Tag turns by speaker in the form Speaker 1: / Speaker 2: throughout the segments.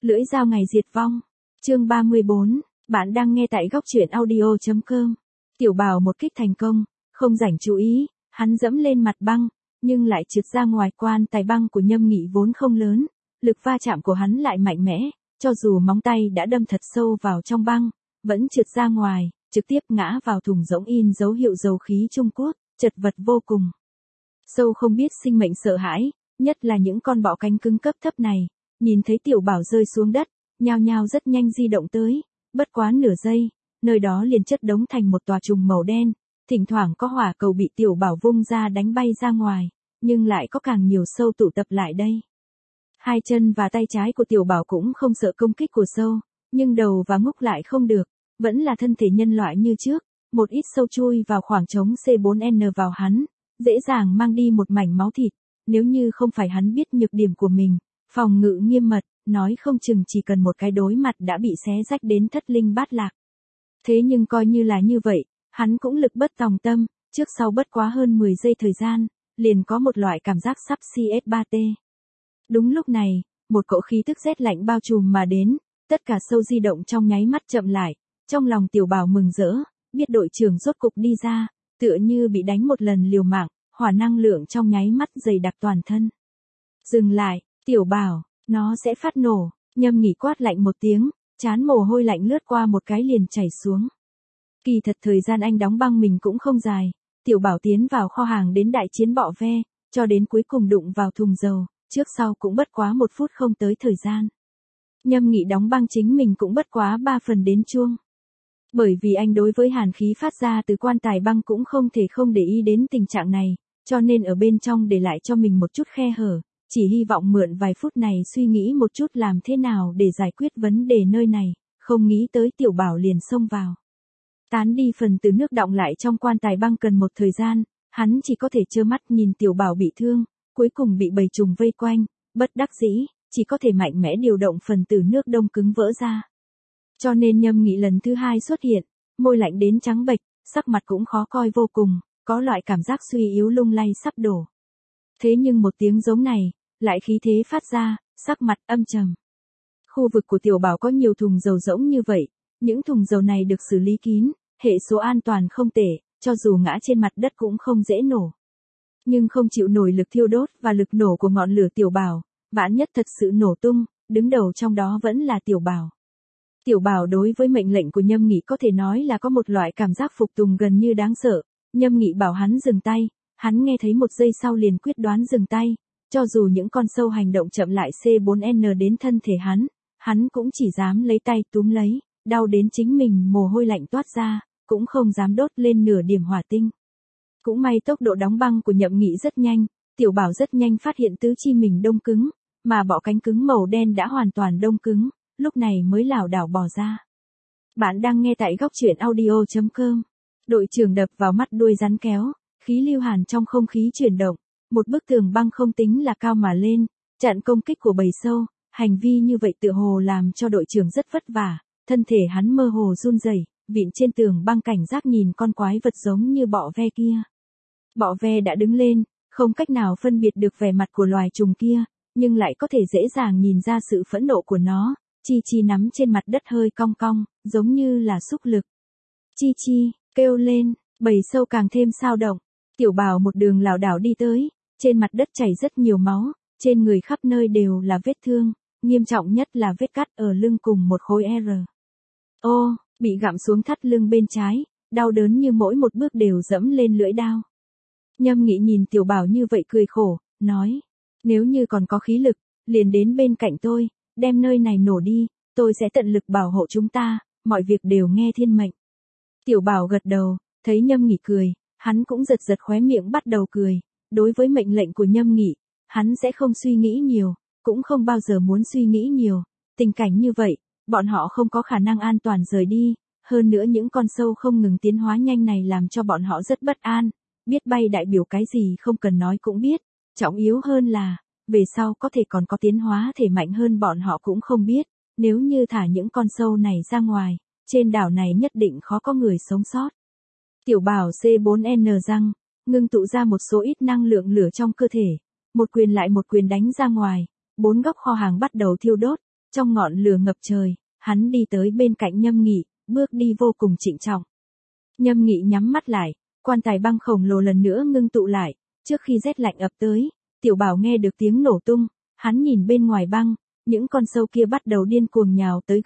Speaker 1: Lưỡi dao ngày diệt vong. Chương 34, bạn đang nghe tại góc truyện audio.com. Tiểu Bảo một kích thành công, không rảnh chú ý, hắn dẫm lên mặt băng, nhưng lại trượt ra ngoài. Quan tài băng của Nhâm Nghị vốn không lớn, lực va chạm của hắn lại mạnh mẽ, cho dù móng tay đã đâm thật sâu vào trong băng, vẫn trượt ra ngoài, trực tiếp ngã vào thùng rỗng in dấu hiệu dầu khí Trung Quốc, chật vật vô cùng. Sâu không biết sinh mệnh sợ hãi, nhất là những con bọ cánh cứng cấp thấp này, nhìn thấy Tiểu Bảo rơi xuống đất, nhao nhao rất nhanh di động tới, bất quá nửa giây, nơi đó liền chất đống thành một tòa trùng màu đen, thỉnh thoảng có hỏa cầu bị Tiểu Bảo vung ra đánh bay ra ngoài, nhưng lại có càng nhiều sâu tụ tập lại đây. Hai chân và tay trái của Tiểu Bảo cũng không sợ công kích của sâu, nhưng đầu và ngúc lại không được, vẫn là thân thể nhân loại như trước, một ít sâu chui vào khoảng trống C4N vào hắn, dễ dàng mang đi một mảnh máu thịt, nếu như không phải hắn biết nhược điểm của mình, phòng ngự nghiêm mật, nói không chừng chỉ cần một cái đối mặt đã bị xé rách đến thất linh bát lạc. Thế nhưng coi như là như vậy, hắn cũng lực bất tòng tâm, trước sau bất quá hơn 10 giây thời gian, liền có một loại cảm giác sắp CS3T. Đúng lúc này, một cỗ khí tức rét lạnh bao trùm mà đến, tất cả sâu di động trong nháy mắt chậm lại, trong lòng Tiểu Bảo mừng rỡ, biết đội trưởng rốt cục đi ra, tựa như bị đánh một lần liều mạng, hỏa năng lượng trong nháy mắt dày đặc toàn thân. Dừng lại, Tiểu Bảo, nó sẽ phát nổ. Nhâm Nghị quát lạnh một tiếng, trán mồ hôi lạnh lướt qua một cái liền chảy xuống. Kỳ thật thời gian anh đóng băng mình cũng không dài, Tiểu Bảo tiến vào kho hàng đến đại chiến bọ ve, cho đến cuối cùng đụng vào thùng dầu, trước sau cũng bất quá 1 phút không tới thời gian. Nhâm Nghị đóng băng chính mình cũng bất quá 3 phần đến chuông. Bởi vì anh đối với hàn khí phát ra từ quan tài băng cũng không thể không để ý đến tình trạng này, cho nên ở bên trong để lại cho mình một chút khe hở, chỉ hy vọng mượn vài phút này suy nghĩ một chút làm thế nào để giải quyết vấn đề nơi này, không nghĩ tới Tiểu Bảo liền xông vào. Tán đi phần từ nước đọng lại trong quan tài băng cần một thời gian, hắn chỉ có thể trơ mắt nhìn Tiểu Bảo bị thương, cuối cùng bị bầy trùng vây quanh, bất đắc dĩ, chỉ có thể mạnh mẽ điều động phần từ nước đông cứng vỡ ra. Cho nên Nhâm Nghị lần thứ 2 xuất hiện, môi lạnh đến trắng bệch, sắc mặt cũng khó coi vô cùng, có loại cảm giác suy yếu lung lay sắp đổ. Thế nhưng một tiếng giống này, lại khí thế phát ra, sắc mặt âm trầm. Khu vực của Tiểu Bảo có nhiều thùng dầu rỗng như vậy, những thùng dầu này được xử lý kín, hệ số an toàn không tệ, cho dù ngã trên mặt đất cũng không dễ nổ. Nhưng không chịu nổi lực thiêu đốt và lực nổ của ngọn lửa Tiểu Bảo, vạn nhất thật sự nổ tung, đứng đầu trong đó vẫn là Tiểu Bảo. Tiểu Bảo đối với mệnh lệnh của Nhâm Nghị có thể nói là có một loại cảm giác phục tùng gần như đáng sợ. Nhâm Nghị bảo hắn dừng tay, hắn nghe thấy 1 giây sau liền quyết đoán dừng tay, cho dù những con sâu hành động chậm lại C4N đến thân thể hắn cũng chỉ dám lấy tay túm lấy, đau đến chính mình mồ hôi lạnh toát ra, cũng không dám đốt lên nửa điểm hỏa tinh. Cũng may tốc độ đóng băng của Nhâm Nghị rất nhanh, Tiểu Bảo rất nhanh phát hiện tứ chi mình đông cứng, mà bọ cánh cứng màu đen đã hoàn toàn đông cứng, lúc này mới lảo đảo bò ra. Bạn đang nghe tại góc truyện audio.com. Đội trưởng đập vào mắt đuôi rắn kéo, khí lưu hàn trong không khí chuyển động, một bức tường băng không tính là cao mà lên, chặn công kích của bầy sâu, hành vi như vậy tựa hồ làm cho đội trưởng rất vất vả, thân thể hắn mơ hồ run rẩy, vịn trên tường băng cảnh giác nhìn con quái vật giống như bọ ve kia. Bọ ve đã đứng lên, không cách nào phân biệt được vẻ mặt của loài trùng kia, nhưng lại có thể dễ dàng nhìn ra sự phẫn nộ của nó, Chi Chi nắm trên mặt đất hơi cong cong, giống như là xúc lực. Chi Chi kêu lên, bầy sâu càng thêm sao động. Tiểu Bảo một đường lảo đảo đi tới, trên mặt đất chảy rất nhiều máu, trên người khắp nơi đều là vết thương, nghiêm trọng nhất là vết cắt ở lưng cùng một khối R. Ô, bị gặm xuống thắt lưng bên trái, đau đớn như mỗi một bước đều dẫm lên lưỡi dao. Nhâm Nghị nhìn Tiểu Bảo như vậy cười khổ, nói, nếu như còn có khí lực, liền đến bên cạnh tôi, đem nơi này nổ đi, tôi sẽ tận lực bảo hộ chúng ta, mọi việc đều nghe thiên mệnh. Tiểu Bảo gật đầu, thấy Nhâm Nghị cười, hắn cũng giật giật khóe miệng bắt đầu cười, đối với mệnh lệnh của Nhâm Nghị, hắn sẽ không suy nghĩ nhiều, cũng không bao giờ muốn suy nghĩ nhiều, tình cảnh như vậy, bọn họ không có khả năng an toàn rời đi, hơn nữa những con sâu không ngừng tiến hóa nhanh này làm cho bọn họ rất bất an, biết bay đại biểu cái gì không cần nói cũng biết, trọng yếu hơn là, về sau có thể còn có tiến hóa thể mạnh hơn bọn họ cũng không biết, nếu như thả những con sâu này ra ngoài, trên đảo này nhất định khó có người sống sót. Tiểu Bảo C4N răng, ngưng tụ ra một số ít năng lượng lửa trong cơ thể, một quyền lại một quyền đánh ra ngoài, 4 góc kho hàng bắt đầu thiêu đốt, Trong ngọn lửa ngập trời, hắn đi tới bên cạnh Nhâm Nghị, bước đi vô cùng trịnh trọng. Nhâm Nghị nhắm mắt lại, quan tài băng khổng lồ lần nữa ngưng tụ lại, trước khi rét lạnh ập tới, Tiểu Bảo nghe được tiếng nổ tung, hắn nhìn bên ngoài băng, những con sâu kia bắt đầu điên cuồng nhào tới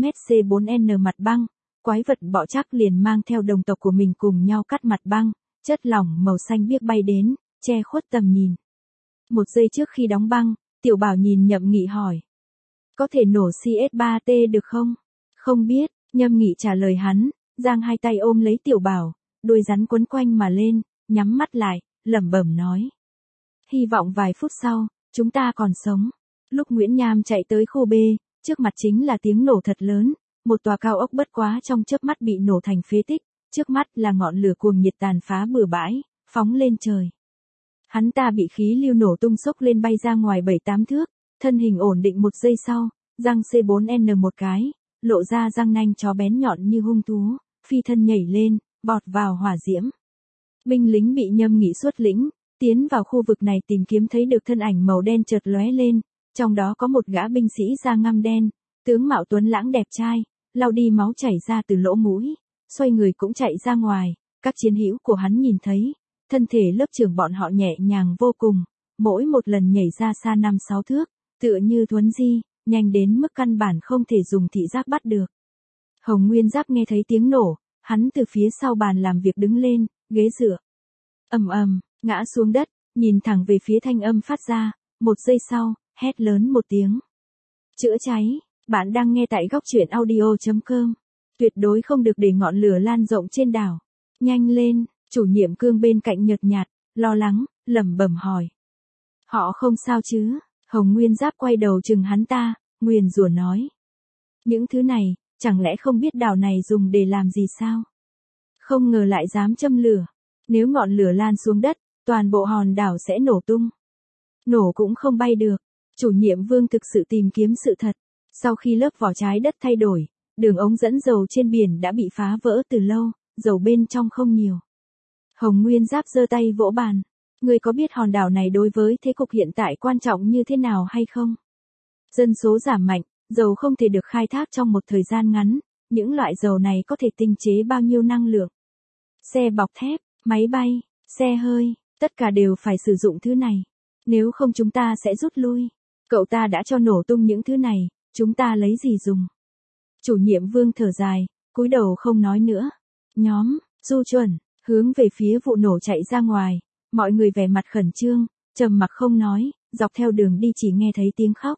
Speaker 1: G4MC4N mặt băng, quái vật bọ chắc liền mang theo đồng tộc của mình cùng nhau cắt mặt băng, chất lỏng màu xanh biếc bay đến, che khuất tầm nhìn. Một giây trước khi đóng băng, Tiểu Bảo nhìn Nhậm Nghị hỏi. Có thể nổ CS3T được không? Không biết, Nhâm Nghị trả lời hắn, giang hai tay ôm lấy Tiểu Bảo, đuôi rắn quấn quanh mà lên, nhắm mắt lại, lẩm bẩm nói. Hy vọng vài phút sau, chúng ta còn sống. Lúc Nguyễn Nham chạy tới khu B, trước mặt chính là tiếng nổ thật lớn, một tòa cao ốc bất quá trong chớp mắt bị nổ thành phế tích, trước mắt là ngọn lửa cuồng nhiệt tàn phá bừa bãi, phóng lên trời. Hắn ta bị khí lưu nổ tung sốc lên bay ra ngoài 7-8 thước, thân hình ổn định một giây sau, răng C4N một cái, lộ ra răng nanh chó bén nhọn như hung thú, phi thân nhảy lên, bọt vào hỏa diễm. Binh lính bị Nhâm Nghị xuất lĩnh, tiến vào khu vực này tìm kiếm thấy được thân ảnh màu đen chợt lóe lên, trong đó có một gã binh sĩ da ngăm đen, tướng mạo tuấn lãng đẹp trai, lau đi máu chảy ra từ lỗ mũi, xoay người cũng chạy ra ngoài, các chiến hữu của hắn nhìn thấy, thân thể lớp trưởng bọn họ nhẹ nhàng vô cùng, mỗi một lần nhảy ra xa 5-6 thước, tựa như thuấn di, nhanh đến mức căn bản không thể dùng thị giác bắt được. Hồng Nguyên Giáp nghe thấy tiếng nổ, hắn từ phía sau bàn làm việc đứng lên, ghế dựa. Ầm ầm, ngã xuống đất, nhìn thẳng về phía thanh âm phát ra, một giây sau, hét lớn một tiếng. Chữa cháy, bạn đang nghe tại góc truyện audio.com. Tuyệt đối không được để ngọn lửa lan rộng trên đảo. Nhanh lên, chủ nhiệm Cương bên cạnh nhợt nhạt, lo lắng, lẩm bẩm hỏi. Họ không sao chứ? Hồng Nguyên Giáp quay đầu chừng hắn ta, nguyền rủa nói. Những thứ này, chẳng lẽ không biết đảo này dùng để làm gì sao? Không ngờ lại dám châm lửa. Nếu ngọn lửa lan xuống đất, toàn bộ hòn đảo sẽ nổ tung. Nổ cũng không bay được. Chủ nhiệm Vương thực sự tìm kiếm sự thật. Sau khi lớp vỏ trái đất thay đổi, đường ống dẫn dầu trên biển đã bị phá vỡ từ lâu, dầu bên trong không nhiều. Hồng Nguyên Giáp giơ tay vỗ bàn. Người có biết hòn đảo này đối với thế cục hiện tại quan trọng như thế nào hay không? Dân số giảm mạnh, dầu không thể được khai thác trong một thời gian ngắn, những loại dầu này có thể tinh chế bao nhiêu năng lượng? Xe bọc thép, máy bay, xe hơi, tất cả đều phải sử dụng thứ này. Nếu không chúng ta sẽ rút lui. Cậu ta đã cho nổ tung những thứ này, chúng ta lấy gì dùng? Chủ nhiệm Vương thở dài, cúi đầu không nói nữa. Nhóm, Du Chuẩn, hướng về phía vụ nổ chạy ra ngoài. Mọi người vẻ mặt khẩn trương, trầm mặc không nói, dọc theo đường đi chỉ nghe thấy tiếng khóc.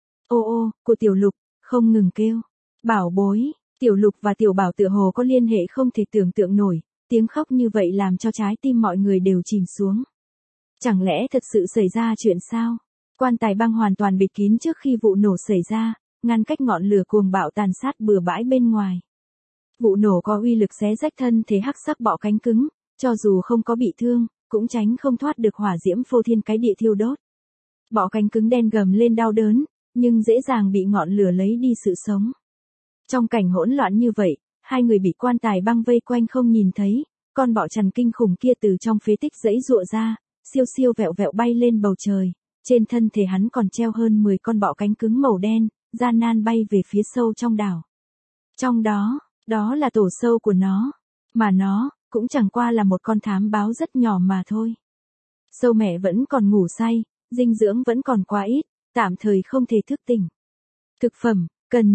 Speaker 1: Ô ô, của Tiểu Lục, không ngừng kêu. Bảo bối, Tiểu Lục và Tiểu Bảo tựa hồ có liên hệ không thể tưởng tượng nổi, tiếng khóc như vậy làm cho trái tim mọi người đều chìm xuống. Chẳng lẽ thật sự xảy ra chuyện sao? Quan tài băng hoàn toàn bịt kín trước khi vụ nổ xảy ra, ngăn cách ngọn lửa cuồng bạo tàn sát bừa bãi bên ngoài. Vụ nổ có uy lực xé rách thân thể hắc sắc bọ cánh cứng, cho dù không có bị thương, cũng tránh không thoát được hỏa diễm phô thiên cái địa thiêu đốt. Bọ cánh cứng đen gầm lên đau đớn, nhưng dễ dàng bị ngọn lửa lấy đi sự sống. Trong cảnh hỗn loạn như vậy, hai người bị quan tài băng vây quanh không nhìn thấy, con bọ chằn kinh khủng kia từ trong phế tích giãy giụa ra, siêu siêu vẹo vẹo bay lên bầu trời, trên thân thể hắn còn treo hơn 10 con bọ cánh cứng màu đen, gian nan bay về phía sâu trong đảo. Trong đó, đó là tổ sâu của nó, mà nó cũng chẳng qua là một con thám báo rất nhỏ mà thôi. Sâu mẹ vẫn còn ngủ say, dinh dưỡng vẫn còn quá ít, tạm thời không thể thức tỉnh. Thực phẩm, cần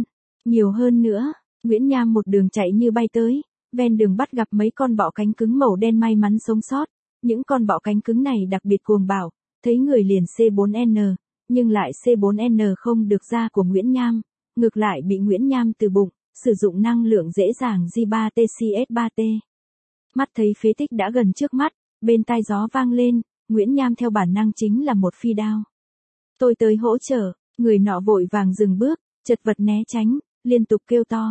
Speaker 1: nhiều hơn nữa. Nguyễn Nham một đường chạy như bay tới, ven đường bắt gặp mấy con bọ cánh cứng màu đen may mắn sống sót. Những con bọ cánh cứng này đặc biệt cuồng bạo, thấy người liền C4N, nhưng lại C4N không được da của Nguyễn Nham, ngược lại bị Nguyễn Nham từ bụng, sử dụng năng lượng dễ dàng J3TCS3T. Mắt thấy phế tích đã gần trước mắt, bên tai gió vang lên, Nguyễn Nham theo bản năng chính là một phi đao. Tôi tới hỗ trợ, người nọ vội vàng dừng bước, chật vật né tránh, liên tục kêu to.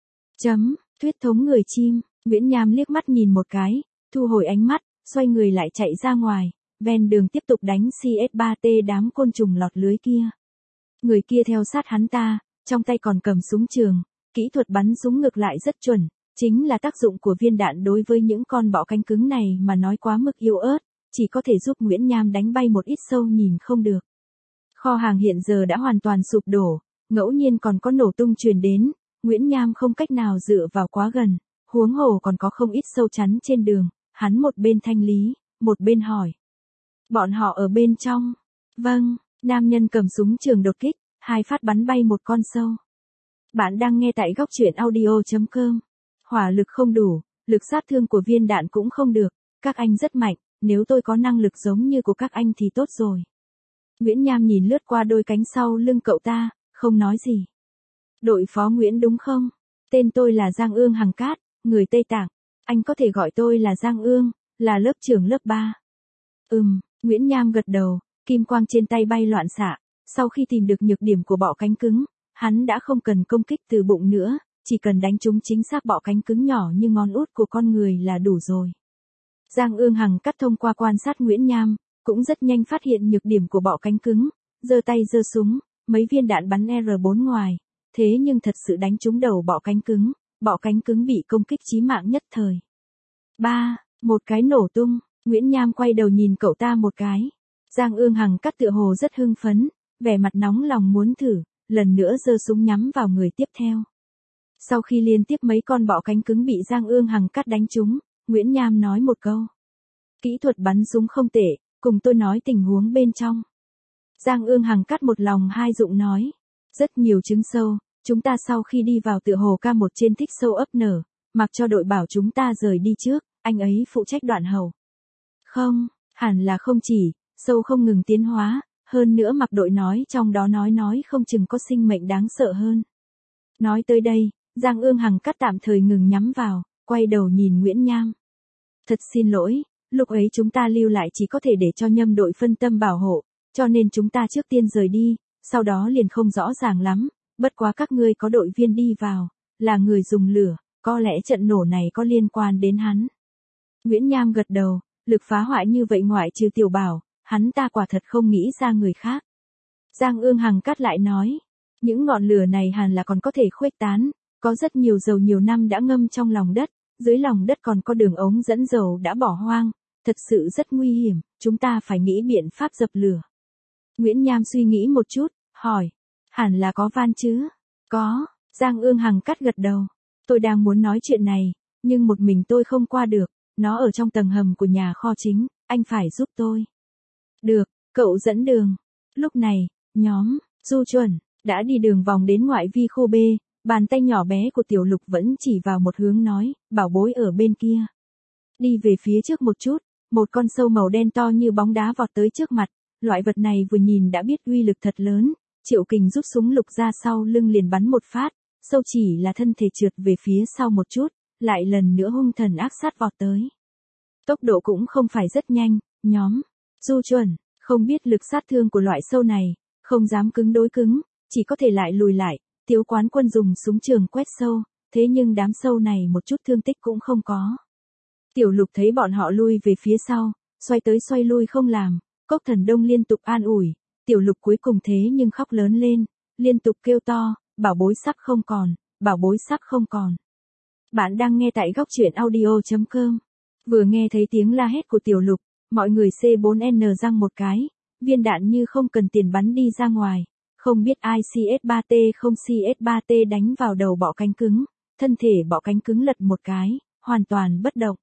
Speaker 1: Thuyết thống người chim, Nguyễn Nham liếc mắt nhìn một cái, thu hồi ánh mắt, xoay người lại chạy ra ngoài, ven đường tiếp tục đánh CS3T đám côn trùng lọt lưới kia. Người kia theo sát hắn ta, trong tay còn cầm súng trường, kỹ thuật bắn súng ngược lại rất chuẩn, chính là tác dụng của viên đạn đối với những con bọ cánh cứng này mà nói quá mức yếu ớt, chỉ có thể giúp Nguyễn Nham đánh bay một ít sâu nhìn không được. Kho hàng hiện giờ đã hoàn toàn sụp đổ, ngẫu nhiên còn có nổ tung truyền đến, Nguyễn Nham không cách nào dựa vào quá gần, huống hồ còn có không ít sâu chắn trên đường, hắn một bên thanh lý, một bên hỏi. Bọn họ ở bên trong. Vâng, nam nhân cầm súng trường đột kích, 2 phát bắn bay một con sâu. Bạn đang nghe tại góc truyện audio.com. Hỏa lực không đủ, lực sát thương của viên đạn cũng không được, các anh rất mạnh, nếu tôi có năng lực giống như của các anh thì tốt rồi. Nguyễn Nham nhìn lướt qua đôi cánh sau lưng cậu ta, không nói gì. Đội phó Nguyễn đúng không? Tên tôi là Giang Ương Hằng Cát, người Tây Tạng. Anh có thể gọi tôi là Giang Ương, là lớp trưởng lớp 3. Nguyễn Nham gật đầu, kim quang trên tay bay loạn xạ. Sau khi tìm được nhược điểm của bọ cánh cứng, hắn đã không cần công kích từ bụng nữa, chỉ cần đánh trúng chính xác bọ cánh cứng nhỏ như ngón út của con người là đủ rồi. Giang Ương Hằng Cát thông qua quan sát Nguyễn Nham, cũng rất nhanh phát hiện nhược điểm của bọ cánh cứng, giơ tay giơ súng, mấy viên đạn bắn R4 ngoài, thế nhưng thật sự đánh trúng đầu bọ cánh cứng bị công kích chí mạng nhất thời. Một cái nổ tung, Nguyễn Nham quay đầu nhìn cậu ta một cái. Giang Ương Hằng Cát tựa hồ rất hưng phấn, vẻ mặt nóng lòng muốn thử, lần nữa giơ súng nhắm vào người tiếp theo. Sau khi liên tiếp mấy con bọ cánh cứng bị Giang Ương Hằng Cát đánh trúng, Nguyễn Nham nói một câu. Kỹ thuật bắn súng không tệ, cùng tôi nói tình huống bên trong. Giang Ương Hằng Cát một lòng hai dụng nói. Rất nhiều trứng sâu, chúng ta sau khi đi vào tựa hồ K1 trên thích sâu ấp nở, mặc cho đội bảo chúng ta rời đi trước, anh ấy phụ trách đoạn hậu. Không, hẳn là không chỉ, sâu không ngừng tiến hóa, hơn nữa mặc đội nói trong đó nói không chừng có sinh mệnh đáng sợ hơn. Nói tới đây, Giang Ương Hằng Cát tạm thời ngừng nhắm vào, quay đầu nhìn Nguyễn Nham. Thật xin lỗi, lúc ấy chúng ta lưu lại chỉ có thể để cho nhâm đội phân tâm bảo hộ, cho nên chúng ta trước tiên rời đi, sau đó liền không rõ ràng lắm, bất quá các ngươi có đội viên đi vào, là người dùng lửa, có lẽ trận nổ này có liên quan đến hắn. Nguyễn Nham gật đầu, lực phá hoại như vậy ngoại trừ Tiểu Bảo, hắn ta quả thật không nghĩ ra người khác. Giang Ương Hằng Cát lại nói, những ngọn lửa này hẳn là còn có thể khuếch tán, có rất nhiều dầu nhiều năm đã ngâm trong lòng đất, dưới lòng đất còn có đường ống dẫn dầu đã bỏ hoang, thật sự rất nguy hiểm, chúng ta phải nghĩ biện pháp dập lửa. Nguyễn Nham suy nghĩ một chút, hỏi, hẳn là có van chứ? Có, Giang Ương Hằng Cát gật đầu. Tôi đang muốn nói chuyện này, nhưng một mình tôi không qua được, nó ở trong tầng hầm của nhà kho chính, anh phải giúp tôi. Được, cậu dẫn đường. Lúc này, nhóm, Du Chuẩn, đã đi đường vòng đến ngoại vi khu B, bàn tay nhỏ bé của Tiểu Lục vẫn chỉ vào một hướng nói, bảo bối ở bên kia. Đi về phía trước một chút, một con sâu màu đen to như bóng đá vọt tới trước mặt, loại vật này vừa nhìn đã biết uy lực thật lớn, Triệu Kình rút súng lục ra sau lưng liền bắn một phát, sâu chỉ là thân thể trượt về phía sau một chút, lại lần nữa hung thần ác sát vọt tới. Tốc độ cũng không phải rất nhanh, nhóm, Du Chuẩn, không biết lực sát thương của loại sâu này, không dám cứng đối cứng, chỉ có thể lại lùi lại, Tiếu Quán Quân dùng súng trường quét sâu, thế nhưng đám sâu này một chút thương tích cũng không có. Tiểu Lục thấy bọn họ lui về phía sau, xoay tới xoay lui không làm, Cốc Thần Đông liên tục an ủi, Tiểu Lục cuối cùng thế nhưng khóc lớn lên, liên tục kêu to, bảo bối sắp không còn, bảo bối sắp không còn. Bạn đang nghe tại góc truyện audio.com. Vừa nghe thấy tiếng la hét của Tiểu Lục, mọi người C4N răng một cái, viên đạn như không cần tiền bắn đi ra ngoài, không biết ai CS3T không CS3T đánh vào đầu bọ cánh cứng, thân thể bọ cánh cứng lật một cái, hoàn toàn bất động.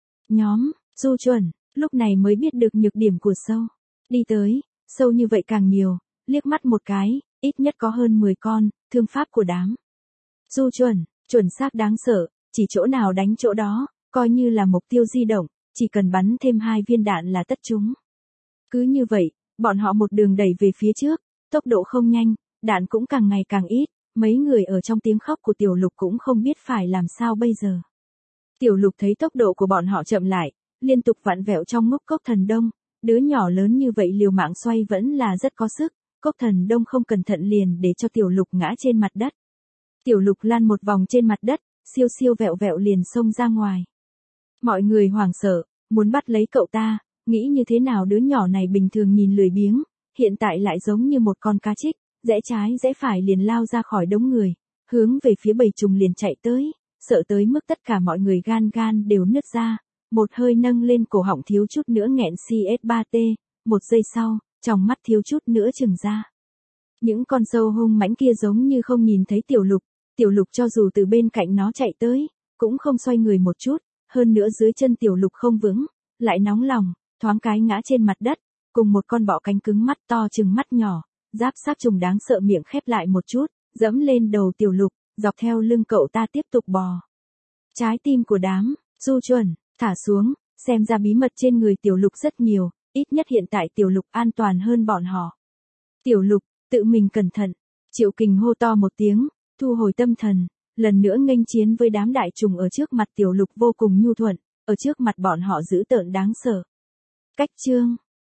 Speaker 1: Nhóm, Du Chuẩn, lúc này mới biết được nhược điểm của sâu. Đi tới, sâu như vậy càng nhiều, liếc mắt một cái, ít nhất có hơn 10 con, thương pháp của đám. Du Chuẩn, chuẩn xác đáng sợ, chỉ chỗ nào đánh chỗ đó, coi như là mục tiêu di động, chỉ cần bắn thêm 2 viên đạn là tất chúng. Cứ như vậy, bọn họ một đường đẩy về phía trước, tốc độ không nhanh, đạn cũng càng ngày càng ít, mấy người ở trong tiếng khóc của Tiểu Lục cũng không biết phải làm sao bây giờ. Tiểu Lục thấy tốc độ của bọn họ chậm lại, liên tục vặn vẹo trong ngốc Cốc Thần Đông, đứa nhỏ lớn như vậy liều mạng xoay vẫn là rất có sức, Cốc Thần Đông không cẩn thận liền để cho Tiểu Lục ngã trên mặt đất. Tiểu Lục lăn một vòng trên mặt đất, siêu siêu vẹo vẹo liền xông ra ngoài. Mọi người hoảng sợ, muốn bắt lấy cậu ta, nghĩ như thế nào đứa nhỏ này bình thường nhìn lười biếng, hiện tại lại giống như một con cá trích, rẽ trái rẽ phải liền lao ra khỏi đống người, hướng về phía bầy trùng liền chạy tới, sợ tới mức tất cả mọi người gan đều nứt ra, một hơi nâng lên cổ họng thiếu chút nữa nghẹn CS3T, một giây sau, trong mắt thiếu chút nữa trừng ra. Những con sâu hung mãnh kia giống như không nhìn thấy tiểu lục cho dù từ bên cạnh nó chạy tới, cũng không xoay người một chút, hơn nữa dưới chân tiểu lục không vững, lại nóng lòng, thoáng cái ngã trên mặt đất, cùng một con bọ cánh cứng mắt to chừng mắt nhỏ, giáp sát trùng đáng sợ miệng khép lại một chút, dẫm lên đầu tiểu lục, dọc theo lưng cậu ta tiếp tục bò. Trái tim của đám, Du Chuẩn, thả xuống, xem ra bí mật trên người tiểu lục rất nhiều, ít nhất hiện tại tiểu lục an toàn hơn bọn họ. Tiểu lục, tự mình cẩn thận, Triệu Kình hô to một tiếng, thu hồi tâm thần, lần nữa nghênh chiến với đám đại trùng ở trước mặt tiểu lục vô cùng nhu thuận, ở trước mặt bọn họ dữ tợn đáng sợ. Cách chương